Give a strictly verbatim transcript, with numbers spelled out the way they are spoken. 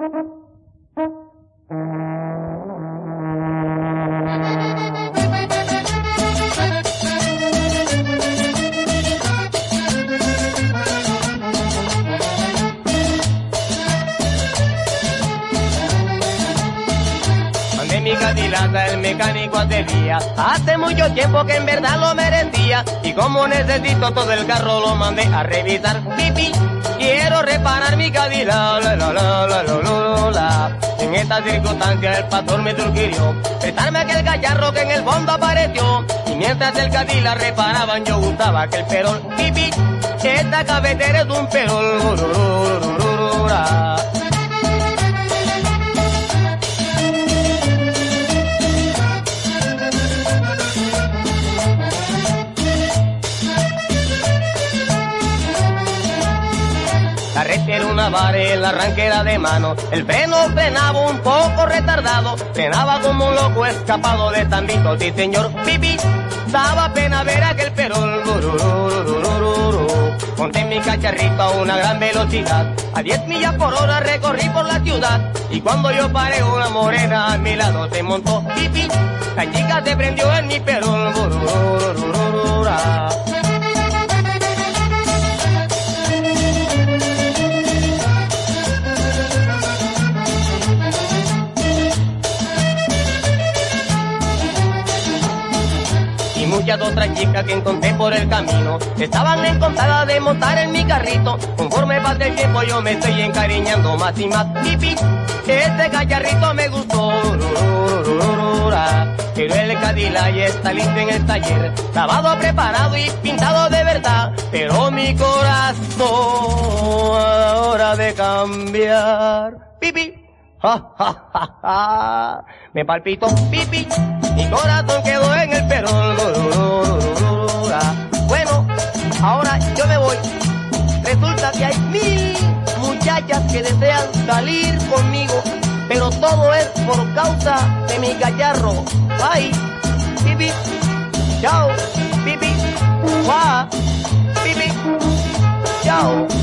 Mi Cadillac el mecánico atendía, hace mucho tiempo que en verdad lo merecía, y como necesito todo el carro lo mandé a revisar. Pipi, quiero reparar mi Cadillac, la, la, la, la, la, la, la. En esta circunstancia el pastor me sugirió prestarme aquel cacharro que en el fondo apareció, y mientras el Cadillac reparaban yo gustaba aquel perol. Pipi, esta cafetera es un perol. La carretera una vara, el arranque era de mano, el freno frenaba un poco retardado, frenaba como un loco escapado de Tambito, sí señor, pipi, daba pena ver aquel perol, monté en mi cacharrito a una gran velocidad, a diez millas por hora recorrí por la ciudad, y cuando yo paré una morena a mi lado se montó, pipi, la chica se prendió en mi perol, y muchas otras chicas que encontré por el camino estaban encantadas de montar en mi carrito. Conforme pasa el tiempo yo me estoy encariñando más y más. Pipi, este cacharrito me gustó, pero el Cadillac ya está listo en el taller, lavado, preparado y pintado de verdad. Pero mi corazón ahora de cambiar. Pipi, ja, ja, ja, ja. Me palpitó, pipi, mi corazón quedó en el perol. Bueno, ahora yo me voy. Resulta que hay mil muchachas que desean salir conmigo, pero todo es por causa de mi cacharro. Bye, pipi, chao, pipi, guau, pipi, chao.